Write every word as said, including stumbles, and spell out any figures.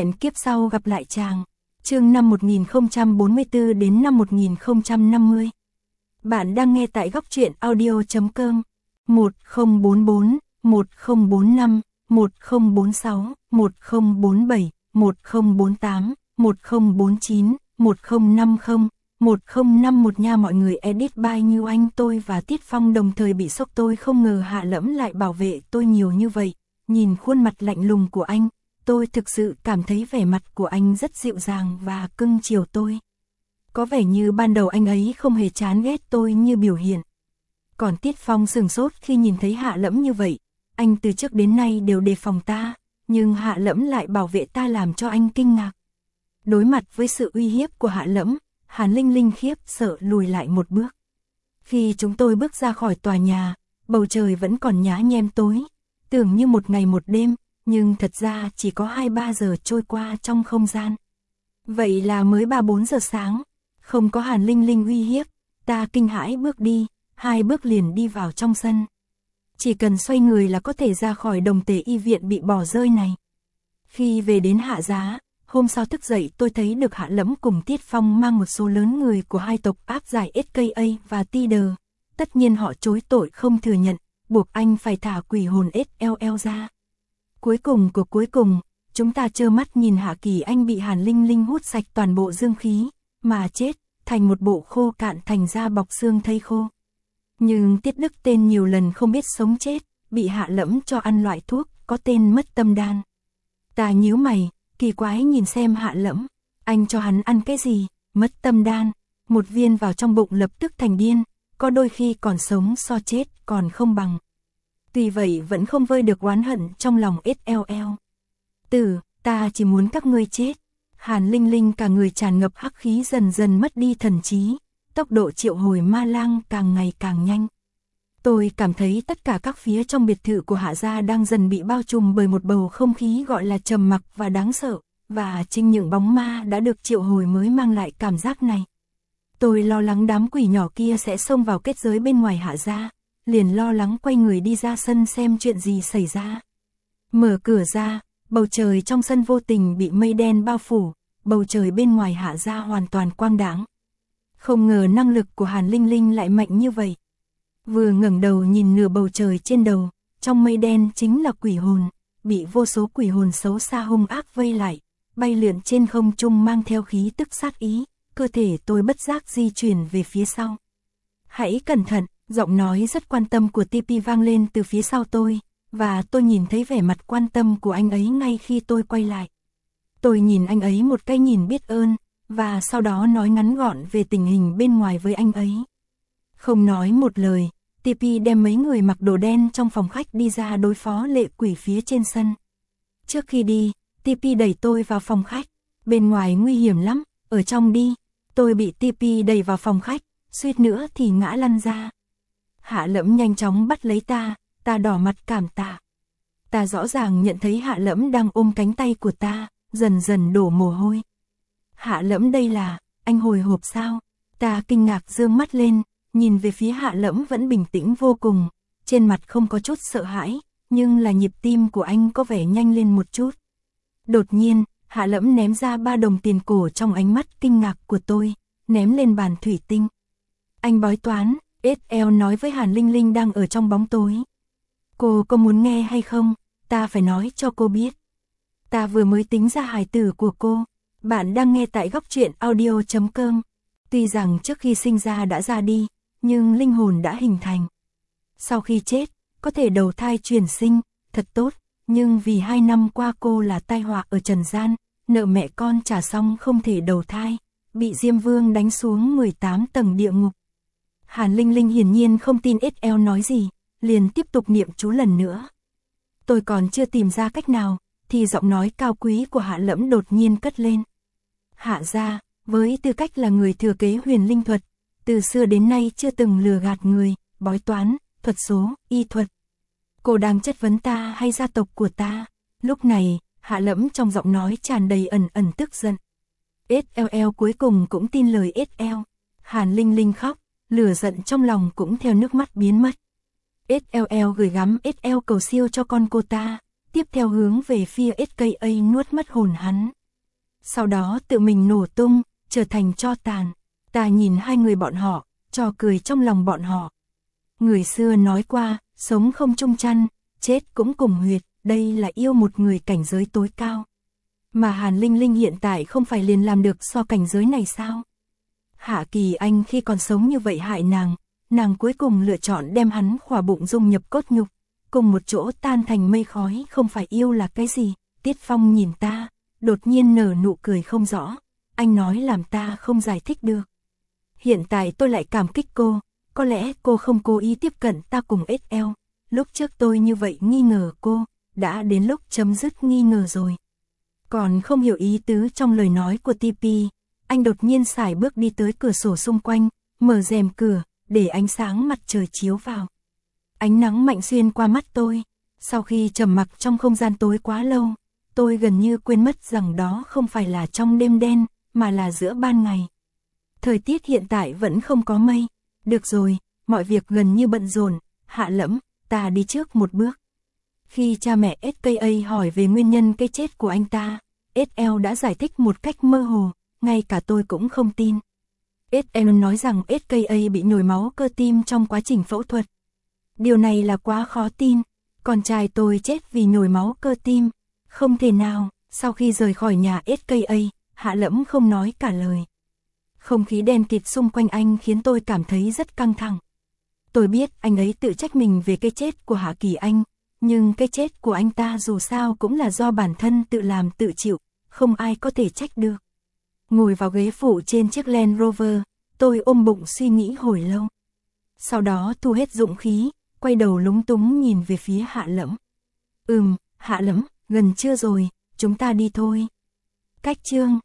Hẹn kiếp sau gặp lại chàng. Chương năm một nghìn không trăm bốn mươi tư đến năm một nghìn không trăm năm mươi. Bạn đang nghe tại góc truyện audio chấm com. một không bốn bốn, một không bốn năm, một không bốn sáu, một không bốn bảy, một không bốn tám, một không bốn chín, một không năm không, một không năm một nha. Mọi người edit by Như Anh. Tôi và Tiết Phong đồng thời bị sốc. Tôi không ngờ Hạ Lẫm lại bảo vệ tôi nhiều như vậy. Nhìn khuôn mặt lạnh lùng của anh, tôi thực sự cảm thấy vẻ mặt của anh rất dịu dàng và cưng chiều tôi. Có vẻ như ban đầu anh ấy không hề chán ghét tôi như biểu hiện. Còn Tiết Phong sửng sốt khi nhìn thấy Hạ Lẫm như vậy. Anh từ trước đến nay đều đề phòng ta, nhưng Hạ Lẫm lại bảo vệ ta làm cho anh kinh ngạc. Đối mặt với sự uy hiếp của Hạ Lẫm, Hàn Linh Linh khiếp sợ lùi lại một bước. Khi chúng tôi bước ra khỏi tòa nhà, bầu trời vẫn còn nhá nhem tối, tưởng như một ngày một đêm, nhưng thật ra chỉ có hai ba giờ trôi qua trong không gian. Vậy là mới ba bốn giờ sáng, không có Hàn Linh Linh uy hiếp, ta kinh hãi bước đi, hai bước liền đi vào trong sân. Chỉ cần xoay người là có thể ra khỏi đồng tề y viện bị bỏ rơi này. Khi về đến Hạ Giá, hôm sau thức dậy tôi thấy được Hạ Lẫm cùng Tiết Phong mang một số lớn người của hai tộc áp giải ét ca a và Tider. Tất nhiên họ chối tội không thừa nhận, buộc anh phải thả quỷ hồn ét lờ lờ ra. Cuối cùng của cuối cùng, chúng ta trơ mắt nhìn Hạ Kỳ Anh bị Hàn Linh Linh hút sạch toàn bộ dương khí, mà chết, thành một bộ khô cạn thành da bọc xương thây khô. Nhưng Tiết Đức tên nhiều lần không biết sống chết, bị Hạ Lẫm cho ăn loại thuốc có tên mất tâm đan. Ta nhíu mày, kỳ quái nhìn xem Hạ Lẫm, anh cho hắn ăn cái gì? Mất tâm đan, một viên vào trong bụng lập tức thành điên, có đôi khi còn sống so chết còn không bằng. Tuy vậy vẫn không vơi được oán hận trong lòng ét lờ lờ. Tử, ta chỉ muốn các ngươi chết. Hàn Linh Linh cả người tràn ngập hắc khí dần dần mất đi thần trí, tốc độ triệu hồi ma lang càng ngày càng nhanh. Tôi cảm thấy tất cả các phía trong biệt thự của Hạ Gia đang dần bị bao trùm bởi một bầu không khí gọi là trầm mặc và đáng sợ, và chính những bóng ma đã được triệu hồi mới mang lại cảm giác này. Tôi lo lắng đám quỷ nhỏ kia sẽ xông vào kết giới bên ngoài Hạ Gia, liền lo lắng quay người đi ra sân xem chuyện gì xảy ra. Mở cửa ra, bầu trời trong sân vô tình bị mây đen bao phủ, bầu trời bên ngoài Hạ Gia hoàn toàn quang đãng. Không ngờ năng lực của Hàn Linh Linh lại mạnh như vậy. Vừa ngẩng đầu nhìn nửa bầu trời trên đầu, trong mây đen chính là quỷ hồn, bị vô số quỷ hồn xấu xa hung ác vây lại, bay lượn trên không trung mang theo khí tức sát ý, cơ thể tôi bất giác di chuyển về phía sau. Hãy cẩn thận, giọng nói rất quan tâm của tê pê vang lên từ phía sau tôi, và tôi nhìn thấy vẻ mặt quan tâm của anh ấy ngay khi tôi quay lại. Tôi nhìn anh ấy một cái nhìn biết ơn, và sau đó nói ngắn gọn về tình hình bên ngoài với anh ấy. Không nói một lời, tê pê đem mấy người mặc đồ đen trong phòng khách đi ra đối phó lệ quỷ phía trên sân. Trước khi đi, tê pê đẩy tôi vào phòng khách, bên ngoài nguy hiểm lắm, ở trong đi. Tôi bị tê pê đẩy vào phòng khách, suýt nữa thì ngã lăn ra. Hạ Lẫm nhanh chóng bắt lấy ta, ta đỏ mặt cảm tạ. Ta rõ ràng nhận thấy Hạ Lẫm đang ôm cánh tay của ta, dần dần đổ mồ hôi. Hạ Lẫm đây là, anh hồi hộp sao? Ta kinh ngạc giương mắt lên, nhìn về phía Hạ Lẫm vẫn bình tĩnh vô cùng, trên mặt không có chút sợ hãi, nhưng là nhịp tim của anh có vẻ nhanh lên một chút. Đột nhiên, Hạ Lẫm ném ra ba đồng tiền cổ trong ánh mắt kinh ngạc của tôi, ném lên bàn thủy tinh. Anh bói toán, ét lờ nói với Hàn Linh Linh đang ở trong bóng tối. Cô có muốn nghe hay không? Ta phải nói cho cô biết. Ta vừa mới tính ra hài tử của cô. Bạn đang nghe tại góc truyện audio chấm com. Tuy rằng trước khi sinh ra đã ra đi, nhưng linh hồn đã hình thành. Sau khi chết, có thể đầu thai chuyển sinh, thật tốt, nhưng vì hai năm qua cô là tai họa ở trần gian, nợ mẹ con trả xong không thể đầu thai, bị Diêm Vương đánh xuống mười tám tầng địa ngục. Hàn Linh Linh hiển nhiên không tin ét lờ nói gì, liền tiếp tục niệm chú lần nữa. Tôi còn chưa tìm ra cách nào, thì giọng nói cao quý của Hạ Lẫm đột nhiên cất lên. Hạ Gia, với tư cách là người thừa kế huyền linh thuật, từ xưa đến nay chưa từng lừa gạt người, bói toán, thuật số, y thuật. Cô đang chất vấn ta hay gia tộc của ta? Lúc này, Hạ Lẫm trong giọng nói tràn đầy ẩn ẩn tức giận. ét lờ lờ cuối cùng cũng tin lời ét lờ. Hàn Linh Linh khóc, lửa giận trong lòng cũng theo nước mắt biến mất. ét lờ lờ gửi gắm ét lờ cầu siêu cho con cô ta, tiếp theo hướng về phía ét ca a nuốt mất hồn hắn. Sau đó tự mình nổ tung, trở thành tro tàn. Ta nhìn hai người bọn họ, trò cười trong lòng bọn họ. Người xưa nói qua, sống không chung chăn, chết cũng cùng huyệt, đây là yêu một người cảnh giới tối cao. Mà Hàn Linh Linh hiện tại không phải liền làm được so cảnh giới này sao? Hạ Kỳ Anh khi còn sống như vậy hại nàng, nàng cuối cùng lựa chọn đem hắn khỏa bụng dung nhập cốt nhục, cùng một chỗ tan thành mây khói, không phải yêu là cái gì? Tiết Phong nhìn ta, đột nhiên nở nụ cười không rõ, anh nói làm ta không giải thích được. Hiện tại tôi lại cảm kích cô, có lẽ cô không cố ý tiếp cận ta cùng ét lờ, lúc trước tôi như vậy nghi ngờ cô, đã đến lúc chấm dứt nghi ngờ rồi. Còn không hiểu ý tứ trong lời nói của tê pê, anh đột nhiên sải bước đi tới cửa sổ xung quanh, mở rèm cửa, để ánh sáng mặt trời chiếu vào. Ánh nắng mạnh xuyên qua mắt tôi, sau khi trầm mặc trong không gian tối quá lâu, tôi gần như quên mất rằng đó không phải là trong đêm đen, mà là giữa ban ngày. Thời tiết hiện tại vẫn không có mây, được rồi, mọi việc gần như bận rộn, Hạ Lẫm, ta đi trước một bước. Khi cha mẹ ét ca a hỏi về nguyên nhân cái chết của anh ta, ét lờ đã giải thích một cách mơ hồ, ngay cả tôi cũng không tin. ét lờ nói rằng ét ca a bị nhồi máu cơ tim trong quá trình phẫu thuật. Điều này là quá khó tin, con trai tôi chết vì nhồi máu cơ tim, không thể nào. Sau khi rời khỏi nhà ét ca a, Hạ Lẫm không nói cả lời. Không khí đen kịt xung quanh anh khiến tôi cảm thấy rất căng thẳng. Tôi biết anh ấy tự trách mình về cái chết của Hạ Kỳ Anh, nhưng cái chết của anh ta dù sao cũng là do bản thân tự làm tự chịu, không ai có thể trách được. Ngồi vào ghế phụ trên chiếc Land Rover, tôi ôm bụng suy nghĩ hồi lâu. Sau đó thu hết dũng khí, quay đầu lúng túng nhìn về phía Hạ Lẫm. Ừm, Hạ Lẫm, gần trưa rồi, chúng ta đi thôi. Cách chương